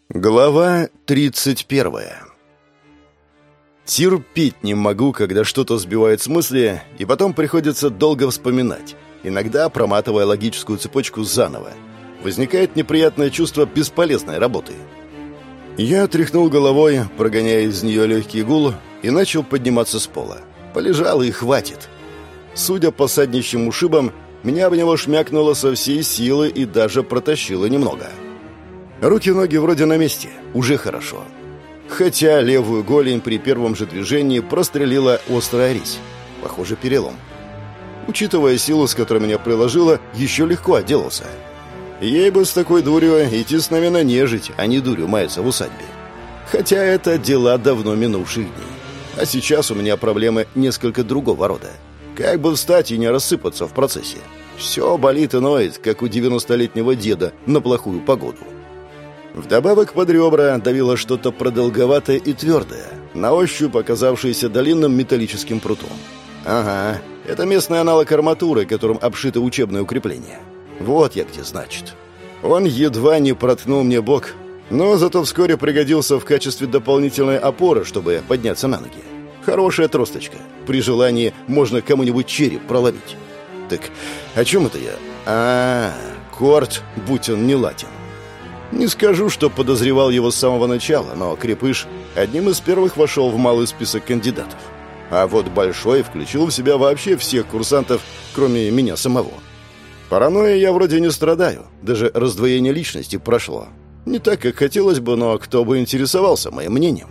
Глава 31. Терпеть не могу, когда что-то сбивает с мысли, и потом приходится долго вспоминать, иногда проматывая логическую цепочку заново. Возникает неприятное чувство бесполезной работы. Я тряхнул головой, прогоняя из нее легкий гул, и начал подниматься с пола. Полежал и хватит. Судя по саднищим ушибам, меня об него шмякнуло со всей силы и даже протащило немного. Руки-ноги вроде на месте, уже хорошо. Хотя левую голень при первом же движении прострелила острая резь. Похоже, перелом. Учитывая силу, с которой меня приложило, еще легко отделался. Ей бы с такой дурью идти с нами на нежить, а не дурью маяться в усадьбе. Хотя это дела давно минувших дней. А сейчас у меня проблемы несколько другого рода. Как бы встать и не рассыпаться в процессе. Все болит и ноет, как у 90-летнего деда на плохую погоду. Вдобавок под ребра давило что-то продолговатое и твердое, на ощупь оказавшееся длинным металлическим прутом. Ага, это местный аналог арматуры, которым обшито учебное укрепление. Вот я где, значит. Он едва не проткнул мне бок, но зато вскоре пригодился в качестве дополнительной опоры, чтобы подняться на ноги. Хорошая тросточка. При желании можно кому-нибудь череп проломить. Так, о чем это я? Корт, будь он не латин. Не скажу, что подозревал его с самого начала, но Крепыш одним из первых вошел в малый список кандидатов. А вот Большой включил в себя вообще всех курсантов, кроме меня самого. Паранойей я вроде не страдаю, даже раздвоение личности прошло. Не так, как хотелось бы, но кто бы интересовался моим мнением.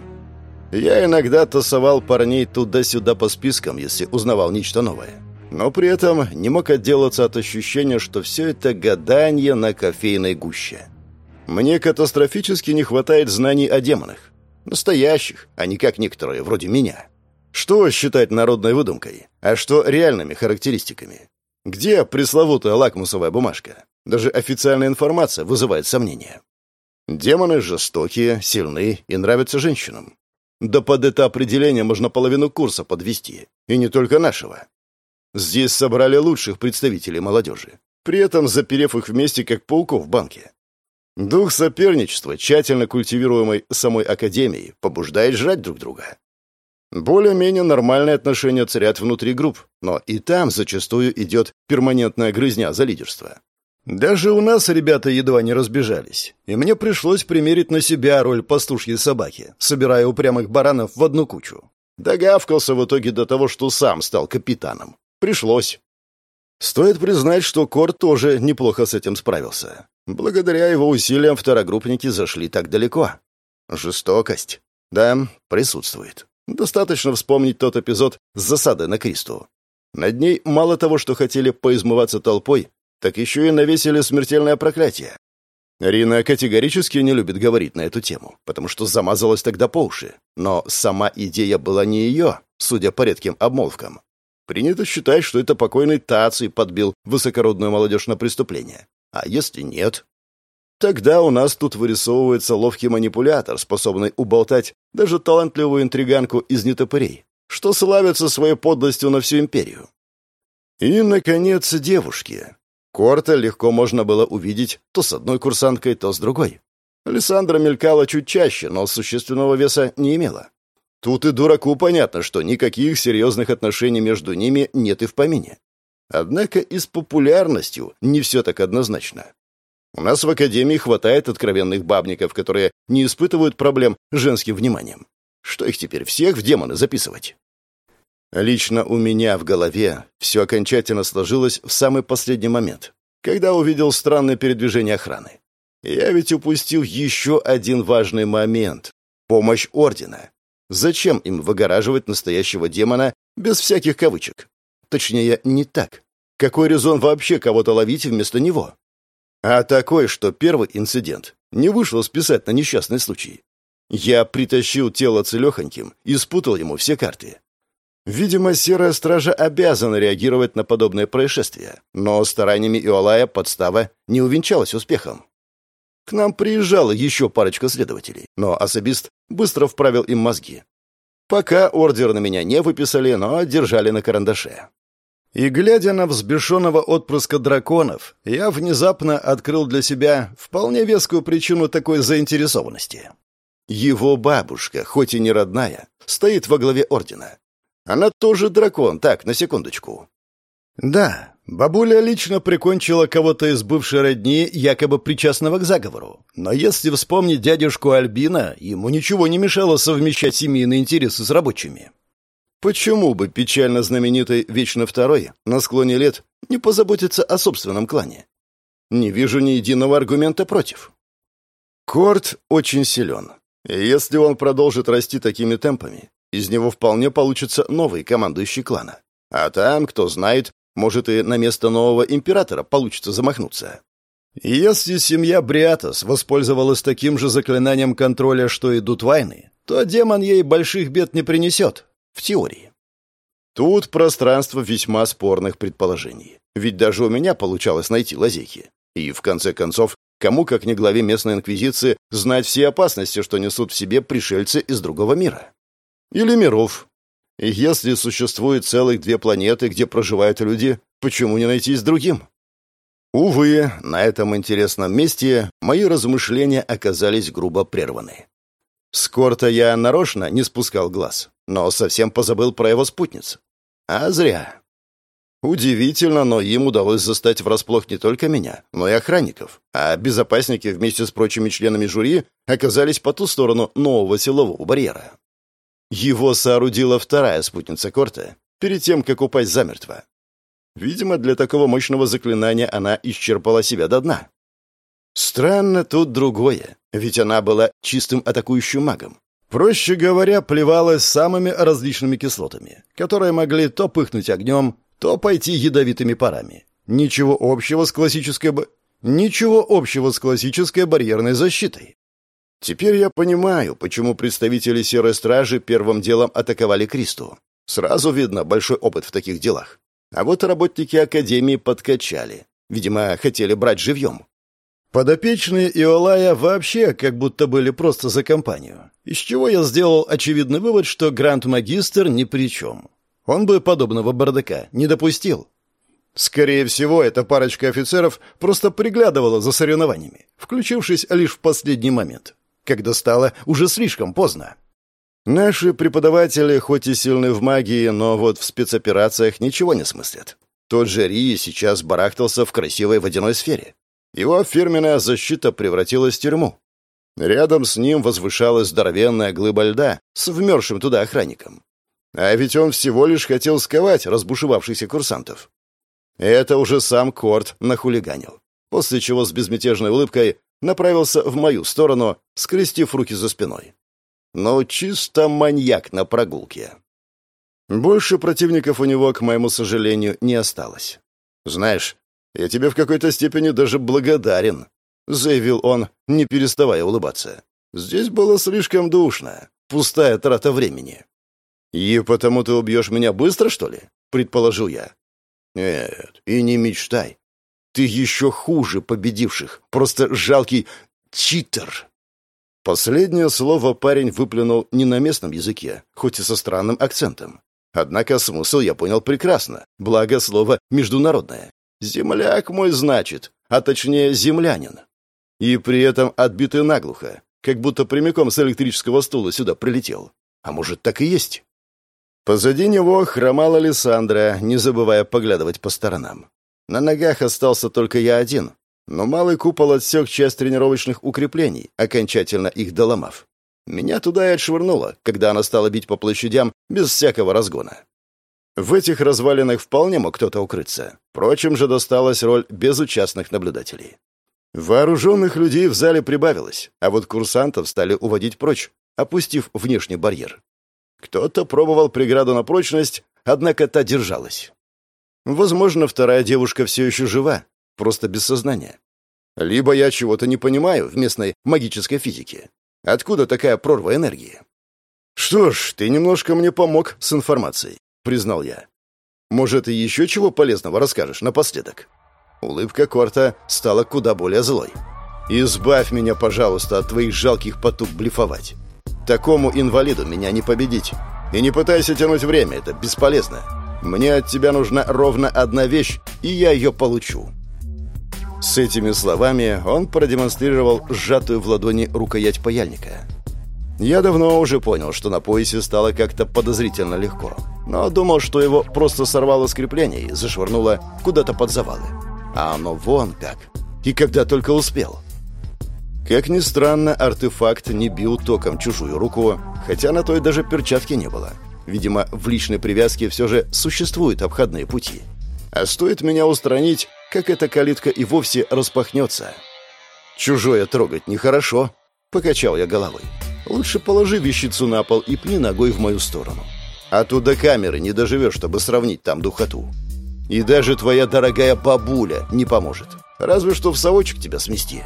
Я иногда тасовал парней туда-сюда по спискам, если узнавал нечто новое. Но при этом не мог отделаться от ощущения, что все это гадание на кофейной гуще. Мне катастрофически не хватает знаний о демонах. Настоящих, а не как некоторые, вроде меня. Что считать народной выдумкой, а что реальными характеристиками? Где пресловутая лакмусовая бумажка? Даже официальная информация вызывает сомнения. Демоны жестокие, сильны и нравятся женщинам. Да под это определение можно половину курса подвести, и не только нашего. Здесь собрали лучших представителей молодежи, при этом заперев их вместе, как пауков в банке. Дух соперничества, тщательно культивируемый самой Академией, побуждает жрать друг друга. Более-менее нормальные отношения царят внутри групп, но и там зачастую идет перманентная грызня за лидерство. Даже у нас ребята едва не разбежались, и мне пришлось примерить на себя роль пастушьей собаки, собирая упрямых баранов в одну кучу. Догавкался в итоге до того, что сам стал капитаном. Пришлось. Стоит признать, что Корт тоже неплохо с этим справился. Благодаря его усилиям второгруппники зашли так далеко. Жестокость. Да, присутствует. Достаточно вспомнить тот эпизод с засадой на Кристу. Над ней мало того, что хотели поизмываться толпой, так еще и навесили смертельное проклятие. Рина категорически не любит говорить на эту тему, потому что замазалась тогда по уши. Но сама идея была не ее, судя по редким обмолвкам. Принято считать, что это покойный Таций подбил высокородную молодежь на преступление. А если нет? Тогда у нас тут вырисовывается ловкий манипулятор, способный уболтать даже талантливую интриганку из нетопырей, что славится своей подлостью на всю империю. И, наконец, девушки. Корта легко можно было увидеть то с одной курсанткой, то с другой. Александра мелькала чуть чаще, но существенного веса не имела. Тут и дураку понятно, что никаких серьезных отношений между ними нет и в помине. Однако и с популярностью не все так однозначно. У нас в Академии хватает откровенных бабников, которые не испытывают проблем с женским вниманием. Что их теперь всех в демоны записывать? Лично у меня в голове все окончательно сложилось в самый последний момент, когда увидел странное передвижение охраны. Я ведь упустил еще один важный момент — помощь Ордена. Зачем им выгораживать настоящего демона без всяких кавычек? Точнее, не так. Какой резон вообще кого-то ловить вместо него? А такой, что первый инцидент не вышло списать на несчастный случай. Я притащил тело целехоньким и спутал ему все карты. Видимо, Серая Стража обязана реагировать на подобное происшествие, но стараниями Иолая подстава не увенчалась успехом. К нам приезжала еще парочка следователей, но особист быстро вправил им мозги. Пока ордер на меня не выписали, но держали на карандаше. И, глядя на взбешенного отпрыска драконов, я внезапно открыл для себя вполне вескую причину такой заинтересованности. Его бабушка, хоть и не родная, стоит во главе ордена. Она тоже дракон, так, на секундочку. Да, бабуля лично прикончила кого-то из бывшей родни, якобы причастного к заговору. Но если вспомнить дядюшку Альбина, ему ничего не мешало совмещать семейные интересы с рабочими. Почему бы печально знаменитый Вечно Второй на склоне лет не позаботиться о собственном клане? Не вижу ни единого аргумента против. Корт очень силен. И если он продолжит расти такими темпами, из него вполне получится новый командующий клана. А там, кто знает, может и на место нового императора получится замахнуться. И если семья Бриатос воспользовалась таким же заклинанием контроля, что и Дутвайны, то демон ей больших бед не принесет. В теории. Тут пространство весьма спорных предположений. Ведь даже у меня получалось найти лазейки. И, в конце концов, кому, как не главе местной инквизиции, знать все опасности, что несут в себе пришельцы из другого мира? Или миров? И если существует целых 2 планеты, где проживают люди, почему не найтись другим? Увы, на этом интересном месте мои размышления оказались грубо прерваны. С Корта я нарочно не спускал глаз, но совсем позабыл про его спутниц. А зря. Удивительно, но им удалось застать врасплох не только меня, но и охранников, а безопасники вместе с прочими членами жюри оказались по ту сторону нового силового барьера. Его соорудила вторая спутница Корта перед тем, как упасть замертво. Видимо, для такого мощного заклинания она исчерпала себя до дна. Странно тут другое, ведь она была чистым атакующим магом. Проще говоря, плевалась самыми различными кислотами, которые могли то пыхнуть огнем, то пойти ядовитыми парами. Ничего общего с классической барьерной защитой. Теперь я понимаю, почему представители Серой Стражи первым делом атаковали Кристу. Сразу видно большой опыт в таких делах. А вот работники Академии подкачали. Видимо, хотели брать живьем. Подопечные Иолая вообще как будто были просто за компанию, из чего я сделал очевидный вывод, что Гранд-магистр ни при чем. Он бы подобного бардака не допустил. Скорее всего, эта парочка офицеров просто приглядывала за соревнованиями, включившись лишь в последний момент, когда стало уже слишком поздно. Наши преподаватели хоть и сильны в магии, но вот в спецоперациях ничего не смыслят. Тот же Рии сейчас барахтался в красивой водяной сфере. Его фирменная защита превратилась в тюрьму. Рядом с ним возвышалась здоровенная глыба льда с вмерзшим туда охранником. А ведь он всего лишь хотел сковать разбушевавшихся курсантов. Это уже сам Корт нахулиганил, после чего с безмятежной улыбкой направился в мою сторону, скрестив руки за спиной. Ну, чисто маньяк на прогулке. Больше противников у него, к моему сожалению, не осталось. Знаешь, «Я тебе в какой-то степени даже благодарен», — заявил он, не переставая улыбаться. «Здесь было слишком душно. Пустая трата времени». «И потому ты убьешь меня быстро, что ли?» — предположил я. «Нет, и не мечтай. Ты еще хуже победивших. Просто жалкий читер». Последнее слово парень выплюнул не на местном языке, хоть и со странным акцентом. Однако смысл я понял прекрасно, благо слово «международное». «Земляк мой, значит, а точнее землянин». И при этом отбитый наглухо, как будто прямиком с электрического стула сюда прилетел. А может, так и есть? Позади него хромала Лиссандра, не забывая поглядывать по сторонам. На ногах остался только я один, но малый купол отсек часть тренировочных укреплений, окончательно их доломав. Меня туда и отшвырнуло, когда она стала бить по площадям без всякого разгона. В этих развалинах вполне мог кто-то укрыться. Впрочем же досталась роль безучастных наблюдателей. Вооруженных людей в зале прибавилось, а вот курсантов стали уводить прочь, опустив внешний барьер. Кто-то пробовал преграду на прочность, однако та держалась. Возможно, вторая девушка все еще жива, просто без сознания. Либо я чего-то не понимаю в местной магической физике. Откуда такая прорва энергии? «Что ж, ты немножко мне помог с информацией», — признал я. «Может, и еще чего полезного расскажешь напоследок?» Улыбка Корта стала куда более злой. «Избавь меня, пожалуйста, от твоих жалких потуг блефовать. Такому инвалиду меня не победить. И не пытайся тянуть время, это бесполезно. Мне от тебя нужна ровно одна вещь, и я ее получу». С этими словами он продемонстрировал сжатую в ладони рукоять паяльника. Я давно уже понял, что на поясе стало как-то подозрительно легко, но думал, что его просто сорвало с крепления и зашвырнуло куда-то под завалы. А оно вон как. И когда только успел. Как ни странно, артефакт не бил током чужую руку, хотя на той даже перчатки не было. Видимо, в личной привязке все же существуют обходные пути. А стоит меня устранить, как эта калитка и вовсе распахнется. «Чужое трогать нехорошо», — покачал я головой. «Лучше положи вещицу на пол и пни ногой в мою сторону. А то до камеры не доживешь, чтобы сравнить там духоту. И даже твоя дорогая бабуля не поможет. Разве что в совочек тебя смести».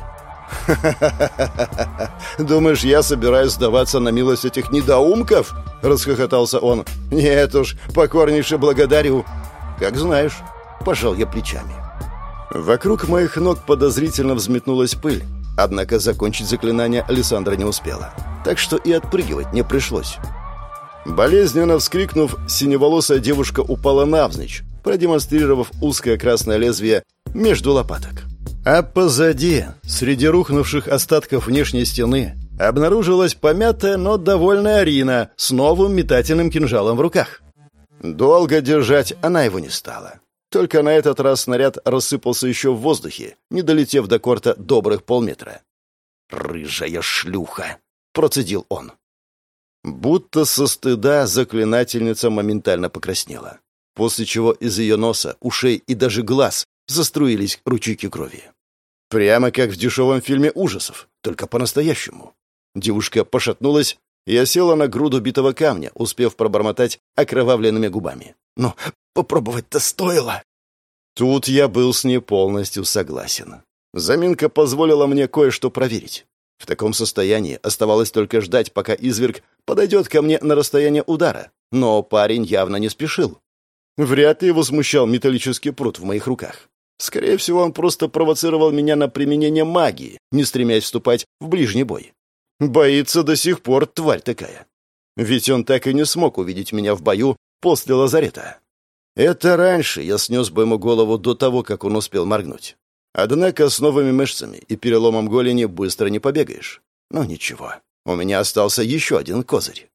«Ха-ха-ха! Думаешь, я собираюсь сдаваться на милость этих недоумков?» — расхохотался он. «Нет уж, покорнейше благодарю». «Как знаешь», — пожал я плечами. Вокруг моих ног подозрительно взметнулась пыль, однако закончить заклинание Александра не успела, так что и отпрыгивать не пришлось. Болезненно вскрикнув, синеволосая девушка упала навзничь, продемонстрировав узкое красное лезвие между лопаток. А позади, среди рухнувших остатков внешней стены, обнаружилась помятая, но довольная Рина с новым метательным кинжалом в руках. Долго держать она его не стала. Только на этот раз снаряд рассыпался еще в воздухе, не долетев до корта добрых полметра. «Рыжая шлюха!» — процедил он. Будто со стыда заклинательница моментально покраснела, после чего из ее носа, ушей и даже глаз заструились ручейки крови. Прямо как в дешевом фильме ужасов, только по-настоящему. Девушка пошатнулась и осела на груду битого камня, успев пробормотать окровавленными губами. «Но попробовать-то стоило!» Тут я был с ней полностью согласен. Заминка позволила мне кое-что проверить. В таком состоянии оставалось только ждать, пока изверг подойдет ко мне на расстояние удара. Но парень явно не спешил. Вряд ли его смущал металлический прут в моих руках. Скорее всего, он просто провоцировал меня на применение магии, не стремясь вступать в ближний бой. Боится до сих пор, тварь такая. Ведь он так и не смог увидеть меня в бою после лазарета. Это раньше я снес бы ему голову до того, как он успел моргнуть. Однако с новыми мышцами и переломом голени быстро не побегаешь. Но ничего, у меня остался еще один козырь.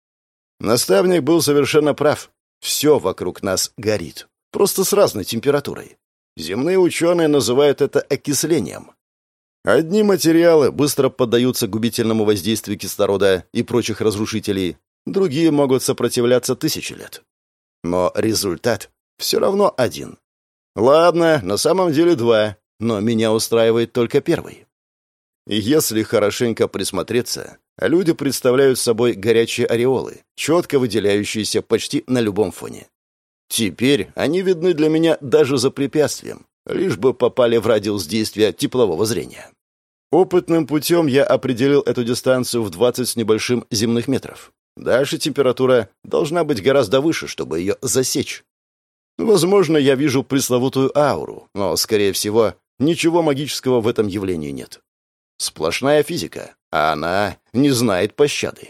Наставник был совершенно прав. Все вокруг нас горит, просто с разной температурой. Земные ученые называют это окислением. Одни материалы быстро поддаются губительному воздействию кислорода и прочих разрушителей, другие могут сопротивляться 1000 лет. Но результат все равно один. Ладно, на самом деле 2, но меня устраивает только первый. Если хорошенько присмотреться, люди представляют собой горячие ореолы, четко выделяющиеся почти на любом фоне. Теперь они видны для меня даже за препятствием, лишь бы попали в радиус действия теплового зрения. Опытным путем я определил эту дистанцию в 20 с небольшим земных метров. Дальше температура должна быть гораздо выше, чтобы ее засечь. Возможно, я вижу пресловутую ауру, но, скорее всего, ничего магического в этом явлении нет. Сплошная физика, а она не знает пощады.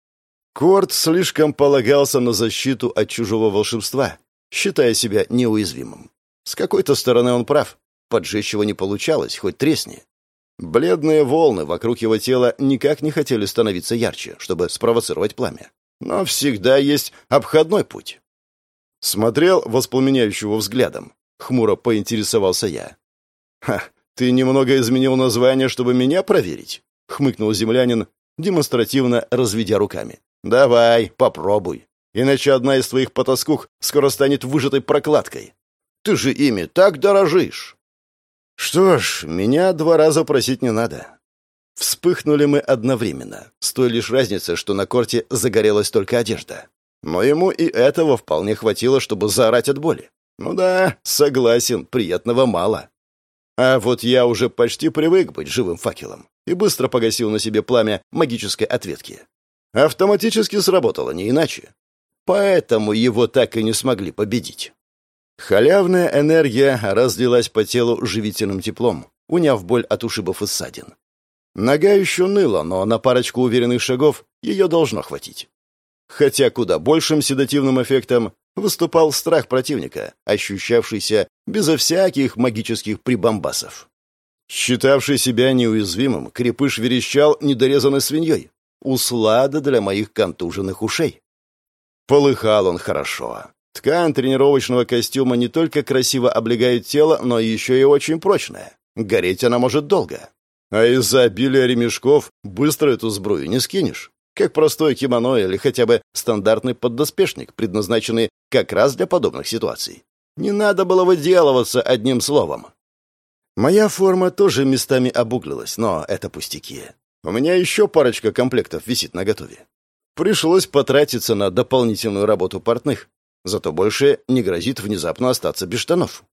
Корт слишком полагался на защиту от чужого волшебства, считая себя неуязвимым. С какой-то стороны он прав. Поджечь его не получалось, хоть тресни. Бледные волны вокруг его тела никак не хотели становиться ярче, чтобы спровоцировать пламя. Но всегда есть обходной путь. Смотрел воспламеняющего взглядом. Хмуро поинтересовался я. «Ха, ты немного изменил название, чтобы меня проверить?» — хмыкнул землянин, демонстративно разведя руками. «Давай, попробуй. Иначе одна из твоих потаскух скоро станет выжатой прокладкой. Ты же ими так дорожишь!» Что ж, меня 2 раза просить не надо. Вспыхнули мы одновременно, с той лишь разницей, что на корте загорелась только одежда. Но ему и этого вполне хватило, чтобы заорать от боли. Ну да, согласен, приятного мало. А вот я уже почти привык быть живым факелом и быстро погасил на себе пламя магической ответки. Автоматически сработало, не иначе. Поэтому его так и не смогли победить. Халявная энергия разлилась по телу живительным теплом, уняв боль от ушибов и ссадин. Нога еще ныла, но на парочку уверенных шагов ее должно хватить. Хотя куда большим седативным эффектом выступал страх противника, ощущавшийся безо всяких магических прибамбасов. Считавший себя неуязвимым, крепыш верещал недорезанной свиньей. Услада для моих контуженных ушей. Полыхал он хорошо. Ткань тренировочного костюма не только красиво облегает тело, но еще и очень прочная. Гореть она может долго. А из-за обилия ремешков быстро эту сбрую не скинешь. Как простое кимоно или хотя бы стандартный поддоспешник, предназначенный как раз для подобных ситуаций. Не надо было выделываться одним словом. Моя форма тоже местами обуглилась, но это пустяки. У меня еще парочка комплектов висит наготове. Пришлось потратиться на дополнительную работу портных. Зато больше не грозит внезапно остаться без штанов.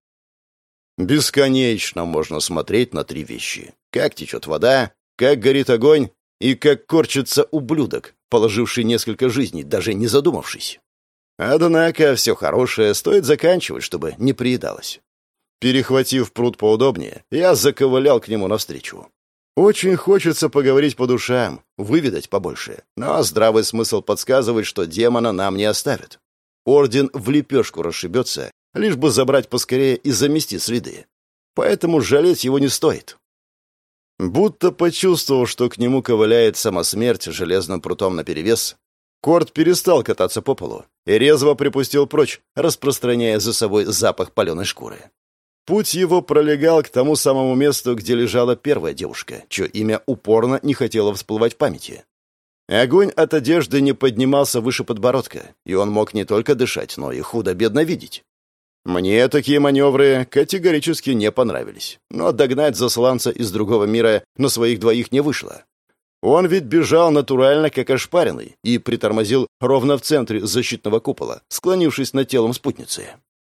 Бесконечно можно смотреть на три вещи. Как течет вода, как горит огонь и как корчится ублюдок, положивший несколько жизней, даже не задумавшись. Однако все хорошее стоит заканчивать, чтобы не приедалось. Перехватив пруд поудобнее, я заковылял к нему навстречу. Очень хочется поговорить по душам, выведать побольше, но здравый смысл подсказывает, что демона нам не оставят. Орден в лепешку расшибется, лишь бы забрать поскорее и замести следы. Поэтому жалеть его не стоит. Будто почувствовав, что к нему ковыляет сама смерть железным прутом наперевес, Корт перестал кататься по полу и резво припустил прочь, распространяя за собой запах паленой шкуры. Путь его пролегал к тому самому месту, где лежала первая девушка, чье имя упорно не хотело всплывать в памяти. Огонь от одежды не поднимался выше подбородка, и он мог не только дышать, но и худо-бедно видеть. Мне такие маневры категорически не понравились, но догнать засланца из другого мира на своих двоих не вышло. Он ведь бежал натурально, как ошпаренный, и притормозил ровно в центре защитного купола, склонившись над телом спутницы.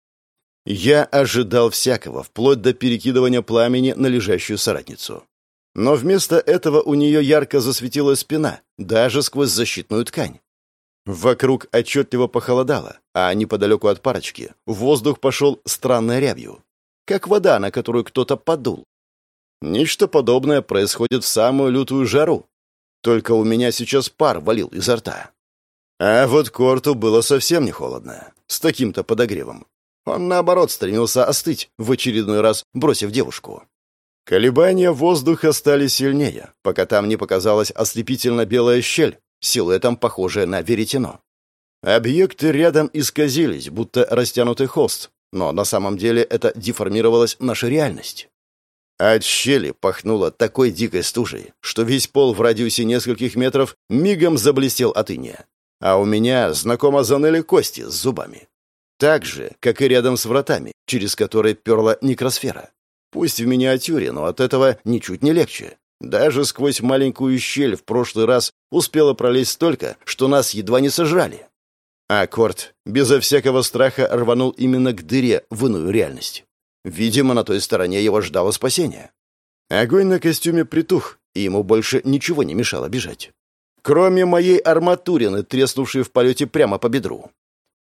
Я ожидал всякого, вплоть до перекидывания пламени на лежащую соратницу. Но вместо этого у нее ярко засветилась спина, даже сквозь защитную ткань. Вокруг отчетливо похолодало, а неподалеку от парочки воздух пошел странной рябью, как вода, на которую кто-то подул. Нечто подобное происходит в самую лютую жару. Только у меня сейчас пар валил изо рта. А вот Корту было совсем не холодно, с таким-то подогревом. Он, наоборот, стремился остыть, в очередной раз бросив девушку. Колебания воздуха стали сильнее, пока там не показалась ослепительно белая щель, силуэтом похожая на веретено. Объекты рядом исказились, будто растянутый холст, но на самом деле это деформировалась наша реальность. От щели пахнуло такой дикой стужей, что весь пол в радиусе нескольких метров мигом заблестел от иния. А у меня знакомо заныли кости с зубами. Так же, как и рядом с вратами, через которые перла некросфера. Пусть в миниатюре, но от этого ничуть не легче. Даже сквозь маленькую щель в прошлый раз успело пролезть столько, что нас едва не сожрали. А Корт безо всякого страха рванул именно к дыре в иную реальность. Видимо, на той стороне его ждало спасение. Огонь на костюме притух, и ему больше ничего не мешало бежать. Кроме моей арматурины, треснувшей в полете прямо по бедру.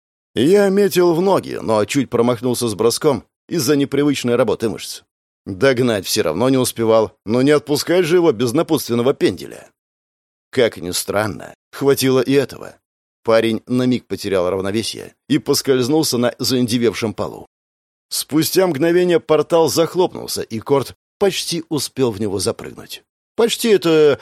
Я метил в ноги, но чуть промахнулся с броском из-за непривычной работы мышц. Догнать все равно не успевал, но не отпускать же его без напутственного пенделя. Как ни странно, хватило и этого. Парень на миг потерял равновесие и поскользнулся на заиндевевшем полу. Спустя мгновение портал захлопнулся, и Корт почти успел в него запрыгнуть. Почти это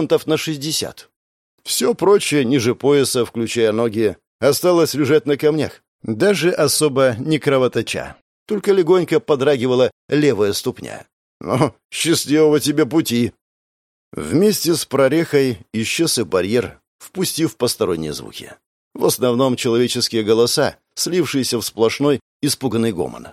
60%. Все прочее ниже пояса, включая ноги, осталось лежать на камнях, даже особо не кровоточа. Только легонько подрагивала левая ступня. «Ну, счастливого тебе пути!» Вместе с прорехой исчез и барьер, впустив посторонние звуки. В основном человеческие голоса, слившиеся в сплошной испуганный гомон.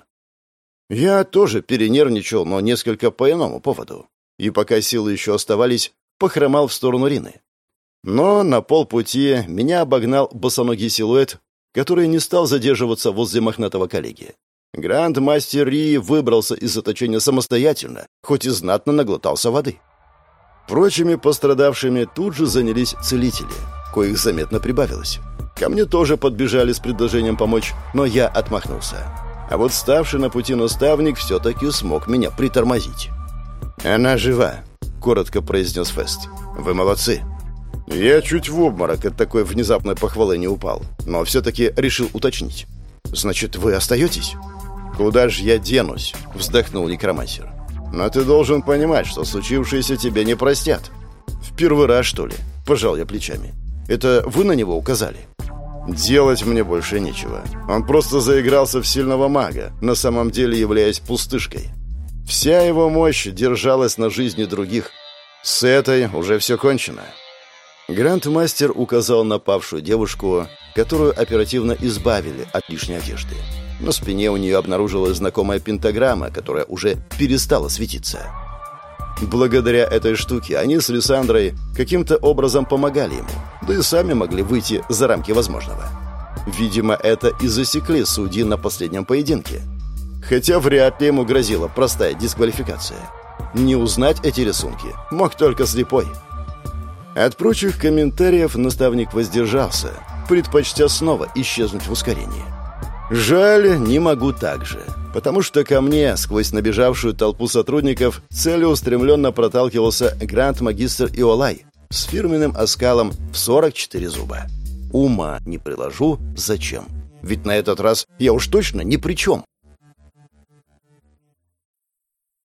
Я тоже перенервничал, но несколько по иному поводу. И пока силы еще оставались, похромал в сторону Рины. Но на полпути меня обогнал босоногий силуэт, который не стал задерживаться возле мохнатого коллеги. Гранд-мастер Ри выбрался из заточения самостоятельно, хоть и знатно наглотался воды. Прочими пострадавшими тут же занялись целители, коих заметно прибавилось. Ко мне тоже подбежали с предложением помочь, но я отмахнулся. А вот ставший на пути наставник все-таки смог меня притормозить. «Она жива», — коротко произнес Фест. «Вы молодцы». Я чуть в обморок от такой внезапной похвалы не упал, но все-таки решил уточнить. «Значит, вы остаетесь?» «Куда ж я денусь?» — вздохнул некромансер. «Но ты должен понимать, что случившееся тебе не простят». «В первый раз, что ли?» — пожал я плечами. «Это вы на него указали?» «Делать мне больше нечего. Он просто заигрался в сильного мага, на самом деле являясь пустышкой. Вся его мощь держалась на жизни других. С этой уже все кончено». Грандмастер указал на павшую девушку, которую оперативно избавили от лишней одежды. На спине у нее обнаружилась знакомая пентаграмма, которая уже перестала светиться. Благодаря этой штуке они с Лиссандрой каким-то образом помогали ему, да и сами могли выйти за рамки возможного. Видимо, это и засекли судьи на последнем поединке. Хотя вряд ли ему грозила простая дисквалификация. Не узнать эти рисунки мог только слепой. От прочих комментариев наставник воздержался, предпочтя снова исчезнуть в ускорении. Жаль, не могу так же, потому что ко мне, сквозь набежавшую толпу сотрудников, целеустремленно проталкивался гранд-магистр Иолай с фирменным оскалом в 44 зуба. Ума не приложу, зачем. Ведь на этот раз я уж точно ни при чем.